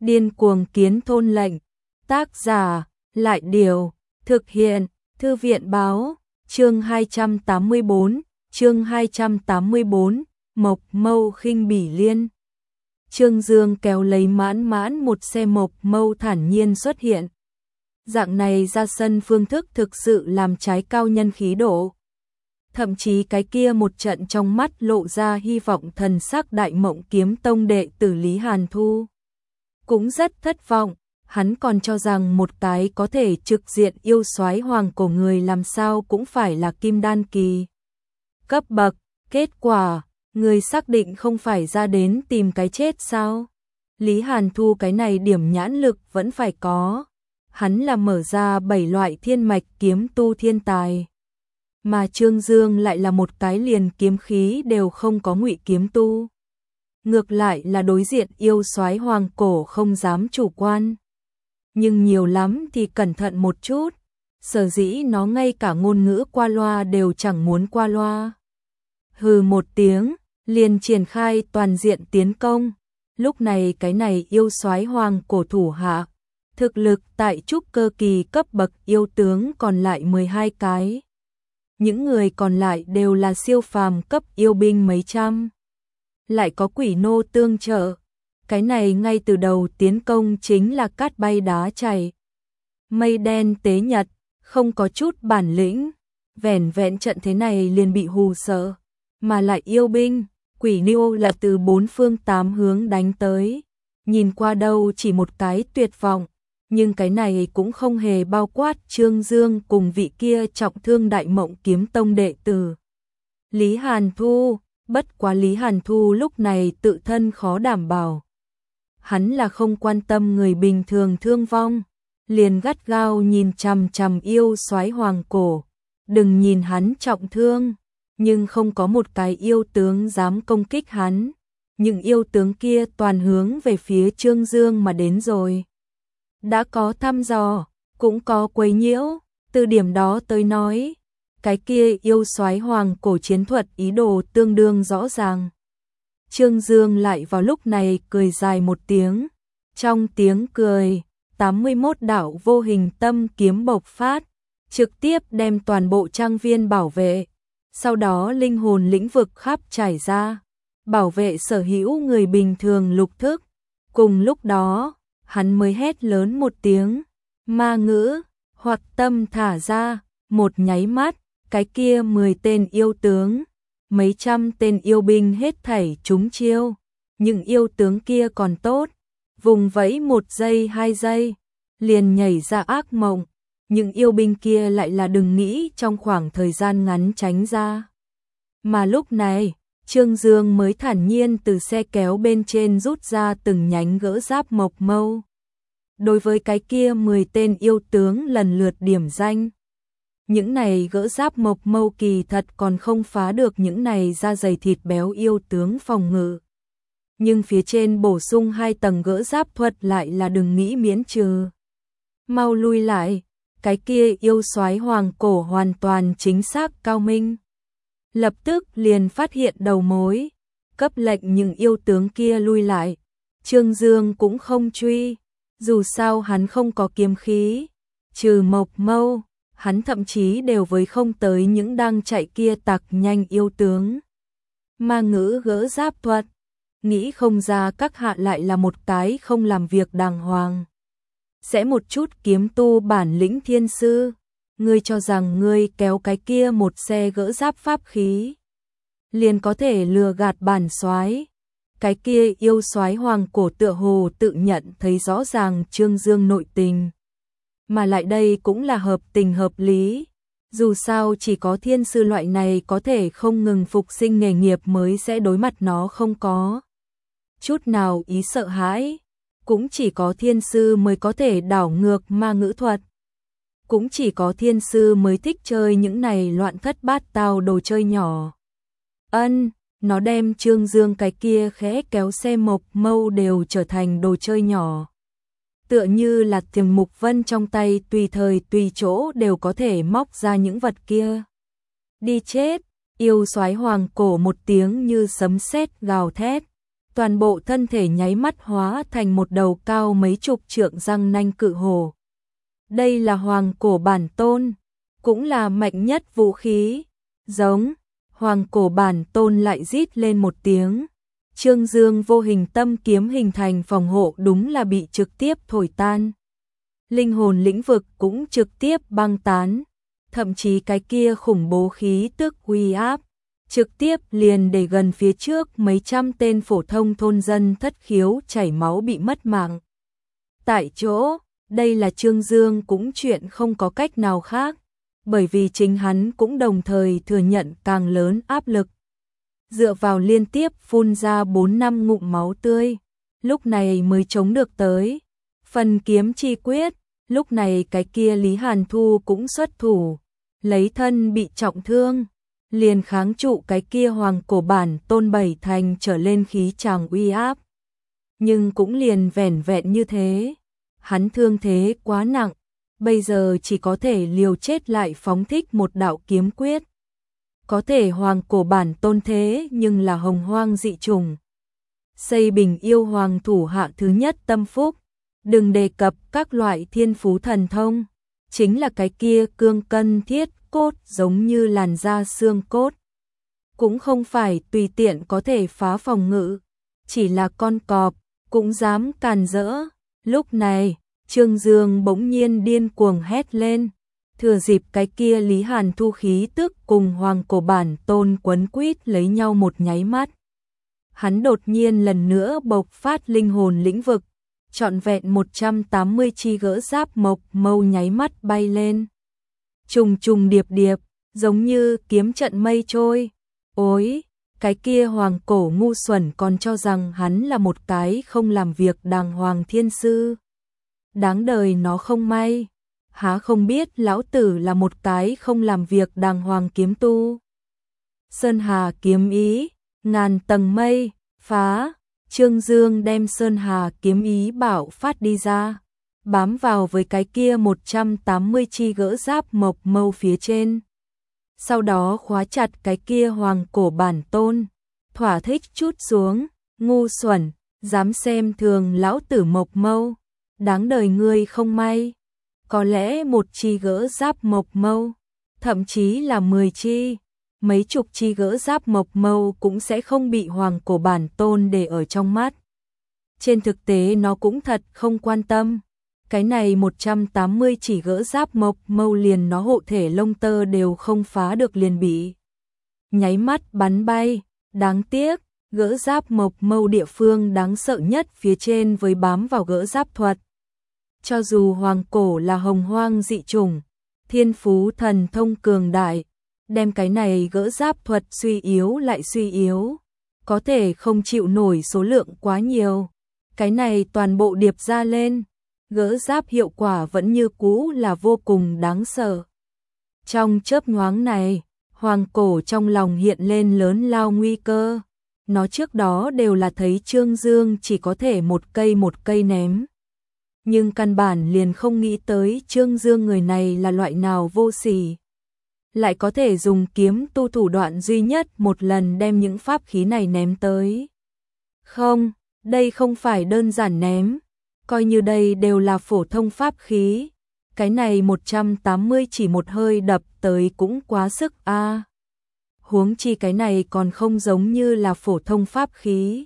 Điên cuồng kiến thôn lệnh. Tác giả, Lại Điều. Thực hiện, Thư viện Báo. Chương 284, chương 284, Mộc Mâu khinh bỉ liên. Trương Dương kéo lấy mãn mãn một xe Mộc Mâu thản nhiên xuất hiện. Dạng này ra sân phương thức thực sự làm trái cao nhân khí độ. Thậm chí cái kia một trận trong mắt lộ ra hy vọng thần sắc Đại Mộng Kiếm Tông đệ tử Lý Hàn Thu. Cũng rất thất vọng, hắn còn cho rằng một cái có thể trực diện yêu soái hoàng cổ người làm sao cũng phải là kim đan kỳ cấp bậc, kết quả, người xác định không phải ra đến tìm cái chết sao? Lý Hàn Thu cái này điểm nhãn lực vẫn phải có, hắn là mở ra 7 loại thiên mạch kiếm tu thiên tài. Mà Trương Dương lại là một cái liền kiếm khí đều không có ngụy kiếm tu. Ngược lại là đối diện yêu soái hoàng cổ không dám chủ quan. Nhưng nhiều lắm thì cẩn thận một chút, sở dĩ nó ngay cả ngôn ngữ qua loa đều chẳng muốn qua loa. Hừ một tiếng, liền triển khai toàn diện tiến công. Lúc này cái này yêu soái hoàng cổ thủ hạ, thực lực tại trúc cơ kỳ cấp bậc yêu tướng còn lại 12 cái. Những người còn lại đều là siêu phàm cấp yêu binh mấy trăm. Lại có quỷ nô tương trợ. Cái này ngay từ đầu tiến công chính là cát bay đá chảy. Mây đen tế nhật, không có chút bản lĩnh. Vẻn vẹn trận thế này liền bị hù sợ. Mà lại yêu binh, quỷ nô là từ 4 phương 8 hướng đánh tới. Nhìn qua đâu chỉ một cái tuyệt vọng. Nhưng cái này cũng không hề bao quát Trương Dương cùng vị kia trọng thương Đại Mộng Kiếm Tông đệ tử Lý Hàn Thu. Bất quá Lý Hàn Thu lúc này tự thân khó đảm bảo. Hắn là không quan tâm người bình thường thương vong, liền gắt gao nhìn chằm chằm yêu soái hoàng cổ. Đừng nhìn hắn trọng thương, nhưng không có một cái yêu tướng dám công kích hắn. Những yêu tướng kia toàn hướng về phía Trương Dương mà đến rồi. Đã có thăm dò, cũng có quấy nhiễu, từ điểm đó tới nói, cái kia yêu soái hoàng cổ chiến thuật ý đồ tương đương rõ ràng. Trương Dương lại vào lúc này cười dài một tiếng, trong tiếng cười, 81 đạo vô hình tâm kiếm bộc phát, trực tiếp đem toàn bộ trang viên bảo vệ, sau đó linh hồn lĩnh vực khắp trải ra, bảo vệ sở hữu người bình thường lục thức. Cùng lúc đó, hắn mới hét lớn một tiếng, ma ngữ, hoặc tâm thả ra, một nháy mắt, cái kia 10 tên yêu tướng, mấy trăm tên yêu binh hết thảy trúng chiêu. Những yêu tướng kia còn tốt, vùng vẫy 1 giây 2 giây, liền nhảy ra ác mộng. Những yêu binh kia lại là đừng nghĩ trong khoảng thời gian ngắn tránh ra. Mà lúc này, Trương Dương mới thản nhiên từ xe kéo bên trên rút ra từng nhánh gỡ giáp Mộc Mâu. Đối với cái kia 10 tên yêu tướng lần lượt điểm danh. Những này gỡ giáp Mộc Mâu kỳ thật còn không phá được những này da dày thịt béo yêu tướng phòng ngự. Nhưng phía trên bổ sung 2 tầng gỡ giáp thuật lại là đừng nghĩ miễn trừ. Mau lui lại, cái kia yêu soái hoàng cổ hoàn toàn chính xác cao minh. Lập tức liền phát hiện đầu mối, cấp lệnh những yêu tướng kia lui lại. Trương Dương cũng không truy, dù sao hắn không có kiếm khí, trừ Mộc Mâu, hắn thậm chí đều với không tới những đang chạy kia tặc nhanh yêu tướng. Ma ngữ gỡ giáp thuật, nghĩ không ra các hạ lại là một cái không làm việc đàng hoàng. Sẽ một chút kiếm tu bản lĩnh thiên sư, ngươi cho rằng ngươi kéo cái kia một xe gỡ giáp pháp khí liền có thể lừa gạt bản soái. Cái kia yêu soái hoàng cổ tựa hồ tự nhận thấy rõ ràng Trương Dương nội tình. Mà lại đây cũng là hợp tình hợp lý. Dù sao chỉ có thiên sư loại này có thể không ngừng phục sinh nghề nghiệp mới sẽ đối mặt nó không có chút nào ý sợ hãi. Cũng chỉ có thiên sư mới có thể đảo ngược ma ngữ thuật. Cũng chỉ có thiên sư mới thích chơi những này loạn thất bát tao đồ chơi nhỏ. Nó đem Trương Dương cái kia khẽ kéo xe Mộc Mâu đều trở thành đồ chơi nhỏ. Tựa như là Tiềm Mục Vân trong tay tùy thời tùy chỗ đều có thể móc ra những vật kia. Đi chết, yêu soái hoàng cổ một tiếng như sấm sét gào thét. toàn bộ thân thể nháy mắt hóa thành một đầu cao mấy chục trượng răng nanh cự hổ. Đây là hoàng cổ bản tôn, cũng là mạnh nhất vũ khí. Giống, hoàng cổ bản tôn lại rít lên một tiếng. Trương Dương vô hình tâm kiếm hình thành phòng hộ đúng là bị trực tiếp thổi tan. Linh hồn lĩnh vực cũng trực tiếp băng tán, thậm chí cái kia khủng bố khí tức uy áp, trực tiếp liền để gần phía trước mấy trăm tên phổ thông thôn dân thất khiếu chảy máu bị mất mạng. Tại chỗ, đây là Trương Dương cũng chuyện không có cách nào khác, bởi vì chính hắn cũng đồng thời thừa nhận càng lớn áp lực. Dựa vào liên tiếp phun ra 4-5 ngụm máu tươi, lúc này mới chống được tới. Phần kiếm chi quyết, lúc này cái kia Lý Hàn Thu cũng xuất thủ, lấy thân bị trọng thương, liền kháng trụ cái kia hoàng cổ bản tôn 7 thành trở lên khí tràng uy áp. Nhưng cũng liền vẻn vẹn như thế, hắn thương thế quá nặng, bây giờ chỉ có thể liều chết lại phóng thích một đạo kiếm quyết. Có thể hoàng cổ bản tôn thế nhưng là hồng hoang dị trùng. Xây Bình yêu hoàng thủ hạ thứ nhất tâm phúc, đừng đề cập các loại thiên phú thần thông, chính là cái kia cương cân thiết cốt giống như làn da xương cốt. Cũng không phải tùy tiện có thể phá phòng ngự, chỉ là con cọp, cũng dám càn rỡ. Lúc này, Trương Dương bỗng nhiên điên cuồng hét lên, thừa dịp cái kia Lý Hàn Thu khí tức cùng hoàng cổ bản tôn quấn quýt lấy nhau một nháy mắt. Hắn đột nhiên lần nữa bộc phát linh hồn lĩnh vực, trọn vẹn 180 chi gỡ giáp mộc mâu nháy mắt bay lên. Trùng trùng điệp điệp, giống như kiếm trận mây trôi. Ôi, cái kia hoàng cổ ngu xuẩn còn cho rằng hắn là một cái không làm việc đàng hoàng thiên sư. Đáng đời nó không may, há không biết lão tử là một cái không làm việc đàng hoàng kiếm tu. Sơn Hà kiếm ý, ngàn tầng mây, phá. Trương Dương đem Sơn Hà kiếm ý bạo phát đi ra, bám vào với cái kia 180 chi gỡ giáp mộc mâu phía trên. Sau đó khóa chặt cái kia hoàng cổ bản tôn, thỏa thích chút xuống, ngu xuẩn, dám xem thường lão tử mộc mâu, đáng đời ngươi không may. Có lẽ một chi gỡ giáp mộc mâu, thậm chí là 10 chi, mấy chục chi gỡ giáp mộc mâu cũng sẽ không bị hoàng cổ bản tôn để ở trong mắt. Trên thực tế nó cũng thật không quan tâm. Cái này 180 chỉ gỡ giáp mộc mâu liền nó hộ thể lông tơ đều không phá được liền bị nháy mắt bắn bay. Đáng tiếc, gỡ giáp mộc mâu địa phương đáng sợ nhất phía trên với bám vào gỡ giáp thuật. Cho dù hoàng cổ là hồng hoang dị chủng, thiên phú thần thông cường đại, đem cái này gỡ giáp thuật suy yếu lại suy yếu, có thể không chịu nổi số lượng quá nhiều. Cái này toàn bộ điệp ra lên, gỡ giáp hiệu quả vẫn như cũ là vô cùng đáng sợ. Trong chớp nhoáng này, hoàng cổ trong lòng hiện lên lớn lao nguy cơ. Nó trước đó đều là thấy Trương Dương chỉ có thể một cây ném. Nhưng căn bản liền không nghĩ tới Trương Dương người này là loại nào vô sỉ. Lại có thể dùng kiếm tu thủ đoạn duy nhất một lần đem những pháp khí này ném tới. Không, đây không phải đơn giản ném. Coi như đây đều là phổ thông pháp khí. Cái này 180 chỉ một hơi đập tới cũng quá sức a. Huống chi cái này còn không giống như là phổ thông pháp khí.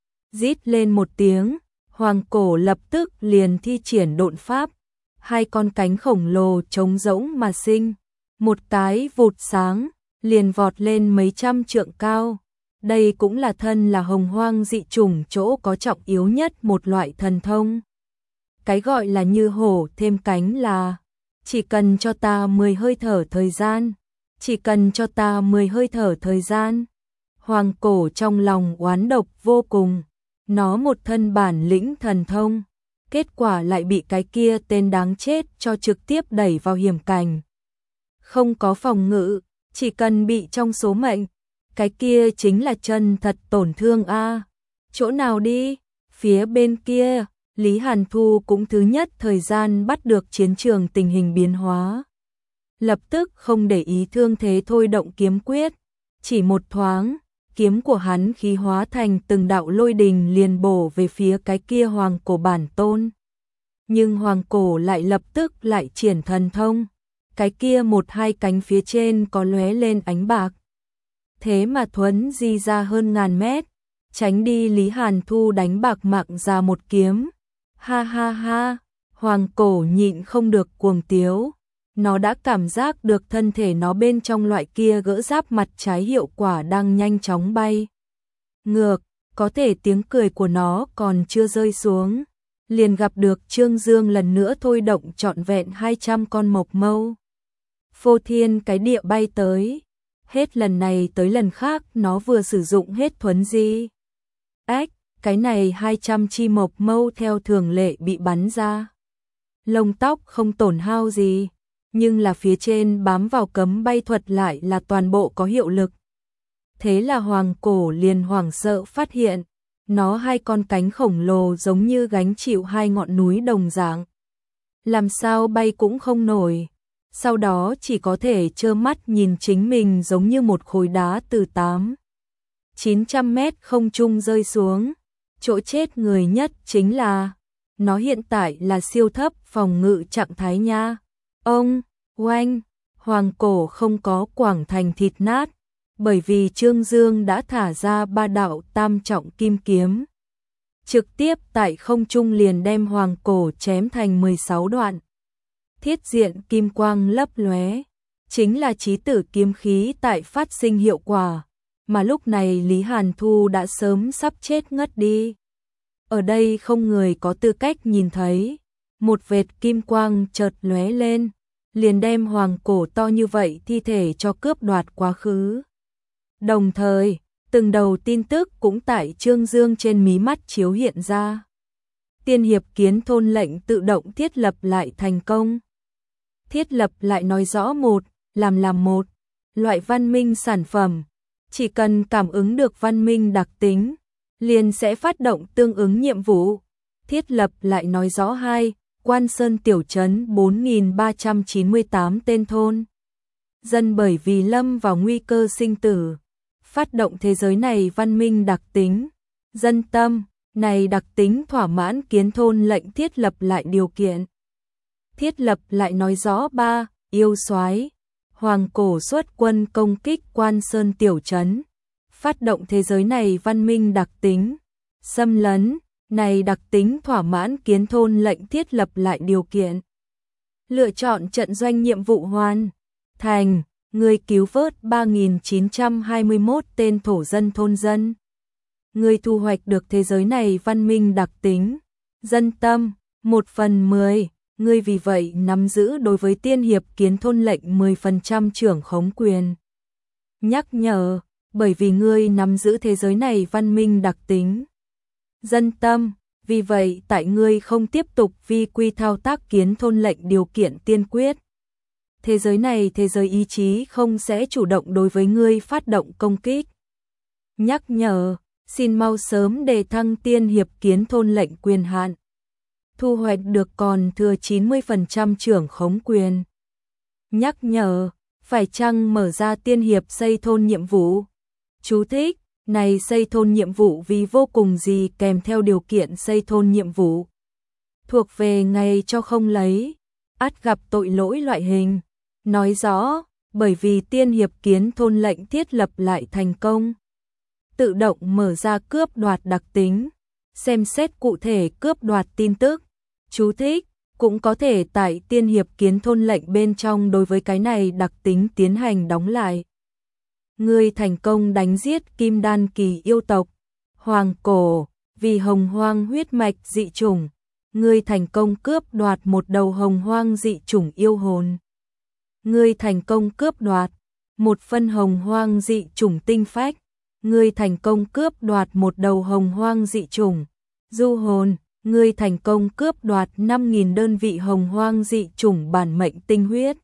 Rít lên một tiếng, hoàng cổ lập tức liền thi triển độn pháp. Hai con cánh khổng lồ trống rỗng mà sinh. Một cái vụt sáng, liền vọt lên mấy trăm trượng cao. Đây cũng là thân là hồng hoang dị chủng chỗ có trọng yếu nhất một loại thần thông. Cái gọi là như hổ thêm cánh là, chỉ cần cho ta 10 hơi thở thời gian, chỉ cần cho ta 10 hơi thở thời gian. Hoàng cổ trong lòng oán độc vô cùng, nó một thân bản lĩnh thần thông, kết quả lại bị cái kia tên đáng chết cho trực tiếp đẩy vào hiểm cảnh. Không có phòng ngự, chỉ cần bị trong số mệnh, cái kia chính là chân thật tổn thương a. Chỗ nào đi? Phía bên kia, Lý Hàn Thu cũng thứ nhất thời gian bắt được chiến trường tình hình biến hóa. Lập tức không để ý thương thế thôi động kiếm quyết, chỉ một thoáng, kiếm của hắn khí hóa thành từng đạo lôi đình liền bổ về phía cái kia hoàng cổ bản tôn. Nhưng hoàng cổ lại lập tức lại triển thần thông, cái kia một hai cánh phía trên có lóe lên ánh bạc. Thế mà thuấn di ra hơn ngàn mét, tránh đi Lý Hàn Thu đánh bạc mạng ra một kiếm. Ha ha ha, hoàng cổ nhịn không được cuồng tiếu. Nó đã cảm giác được thân thể nó bên trong loại kia gỡ giáp mặt trái hiệu quả đang nhanh chóng bay ngược, có thể tiếng cười của nó còn chưa rơi xuống, liền gặp được Trương Dương lần nữa thôi động trọn vẹn 200 con mộc mâu. Phô thiên cái địa bay tới, hết lần này tới lần khác nó vừa sử dụng hết thuấn di. Ách, cái này 200 chi mộc mâu theo thường lệ bị bắn ra. Lông tóc không tổn hao gì, nhưng là phía trên bám vào cấm bay thuật lại là toàn bộ có hiệu lực. Thế là hoàng cổ liền hoảng sợ phát hiện, nó hai con cánh khổng lồ giống như gánh chịu hai ngọn núi đồng dạng. Làm sao bay cũng không nổi, sau đó chỉ có thể trơ mắt nhìn chính mình giống như một khối đá từ 800-900 mét không trung rơi xuống. Chỗ chết người nhất chính là, nó hiện tại là siêu thấp phòng ngự trạng thái nha. Ông, oanh, hoàng cổ không có quảng thành thịt nát, bởi vì Trương Dương đã thả ra 3 đạo tam trọng kim kiếm. Trực tiếp tại không trung liền đem hoàng cổ chém thành 16 đoạn. Thiết diện kim quang lấp lóe, chính là chí tử kiếm khí tại phát sinh hiệu quả, mà lúc này Lý Hàn Thu đã sớm sắp chết ngất đi. Ở đây không người có tư cách nhìn thấy, một vệt kim quang chợt lóe lên, liền đem hoàng cổ to như vậy thi thể cho cướp đoạt quá khứ. Đồng thời, từng đầu tin tức cũng tại Trương Dương trên mí mắt chiếu hiện ra. Tiên hiệp kiến thôn lệnh tự động thiết lập lại thành công. Thiết lập lại nói rõ một, làm một loại văn minh sản phẩm, chỉ cần cảm ứng được văn minh đặc tính, liền sẽ phát động tương ứng nhiệm vụ. Thiết lập lại nói rõ hai, Quan Sơn tiểu trấn 4.398 tên thôn dân bởi vì lâm vào nguy cơ sinh tử, phát động thế giới này văn minh đặc tính, dân tâm, này đặc tính thỏa mãn kiến thôn lệnh thiết lập lại điều kiện. Thiết lập lại nói rõ ba, yêu soái, hoàng cổ xuất quân công kích Quan Sơn tiểu trấn, phát động thế giới này văn minh đặc tính, xâm lấn, này đặc tính thỏa mãn kiến thôn lệnh thiết lập lại điều kiện. Lựa chọn trận doanh nhiệm vụ hoàn thành, người cứu vớt 3.921 tên thổ dân thôn dân. Người thu hoạch được thế giới này văn minh đặc tính, dân tâm, 1/10, người vì vậy nắm giữ đối với tiên hiệp kiến thôn lệnh 10% trưởng khống quyền. Nhắc nhở, bởi vì ngươi nắm giữ thế giới này văn minh đặc tính, dân tâm, vì vậy tại ngươi không tiếp tục vi quy thao tác kiến thôn lệnh điều kiện tiên quyết. Thế giới này thế giới ý chí không sẽ chủ động đối với ngươi phát động công kích. Nhắc nhở, xin mau sớm đề thăng tiên hiệp kiến thôn lệnh quyền hạn. Thu hoạch được còn thừa 90% trưởng khống quyền. Nhắc nhở, phải chăng mở ra tiên hiệp xây thôn nhiệm vụ. Chú thích, này xây thôn nhiệm vụ vì vô cùng gì kèm theo điều kiện xây thôn nhiệm vụ. Thuộc về ngày cho không lấy, ắt gặp tội lỗi loại hình. Nói rõ, bởi vì tiên hiệp kiến thôn lệnh thiết lập lại thành công. Tự động mở ra cướp đoạt đặc tính, xem xét cụ thể cướp đoạt tin tức. Chú thích, cũng có thể tại tiên hiệp kiến thôn lệnh bên trong đối với cái này đặc tính tiến hành đóng lại. Ngươi thành công đánh giết kim đan kỳ yêu tộc, hoàng cổ, vì hồng hoang huyết mạch dị chủng. Ngươi thành công cướp đoạt một đầu hồng hoang dị chủng yêu hồn. Ngươi thành công cướp đoạt một phân hồng hoang dị chủng tinh phách. Ngươi thành công cướp đoạt một đầu hồng hoang dị chủng du hồn. Ngươi thành công cướp đoạt 5.000 đơn vị hồng hoang dị chủng bản mệnh tinh huyết.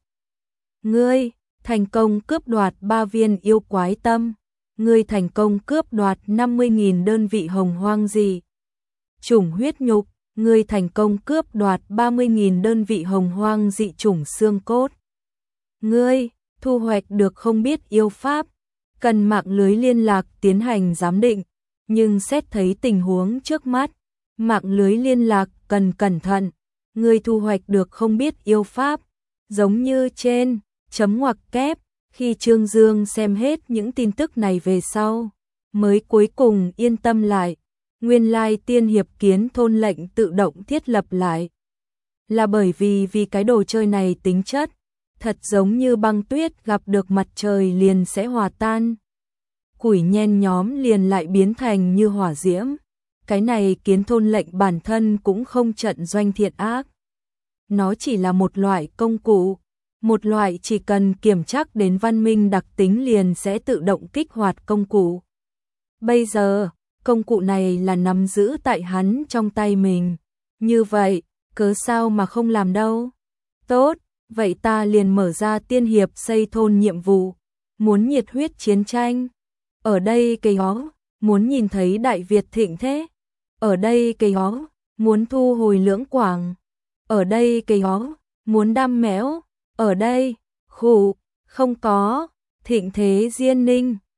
Ngươi thành công cướp đoạt 3 viên yêu quái tâm. Ngươi thành công cướp đoạt 50.000 đơn vị hồng hoang dị chủng huyết nhục. Ngươi thành công cướp đoạt 30.000 đơn vị hồng hoang dị chủng xương cốt. Ngươi thu hoạch được không biết yêu pháp, cần mạng lưới liên lạc tiến hành giám định, nhưng xét thấy tình huống trước mắt, mạng lưới liên lạc cần cẩn thận, người thu hoạch được không biết yêu pháp, giống như trên, chấm ngoặc kép, khi Trương Dương xem hết những tin tức này về sau, mới cuối cùng yên tâm lại, nguyên lai tiên hiệp kiến thôn lệnh tự động thiết lập lại. Là bởi vì cái đồ chơi này tính chất, thật giống như băng tuyết gặp được mặt trời liền sẽ hòa tan. Củi nhen nhóm liền lại biến thành như hỏa diễm. Cái này kiến thôn lệnh bản thân cũng không trận doanh thiện ác. Nó chỉ là một loại công cụ, một loại chỉ cần kiểm chắc đến văn minh đặc tính liền sẽ tự động kích hoạt công cụ. Bây giờ, công cụ này là nắm giữ tại hắn trong tay mình. Như vậy, cớ sao mà không làm đâu? Tốt, vậy ta liền mở ra tiên hiệp xây thôn nhiệm vụ. Muốn nhiệt huyết chiến tranh. Ở đây cây hó, muốn nhìn thấy Đại Việt thịnh thế. Ở đây cây hó, muốn thu hồi Lưỡng Quảng. Ở đây cây hó, muốn đam mẽo. Ở đây, khủ, không có, thịnh thế Diên Ninh.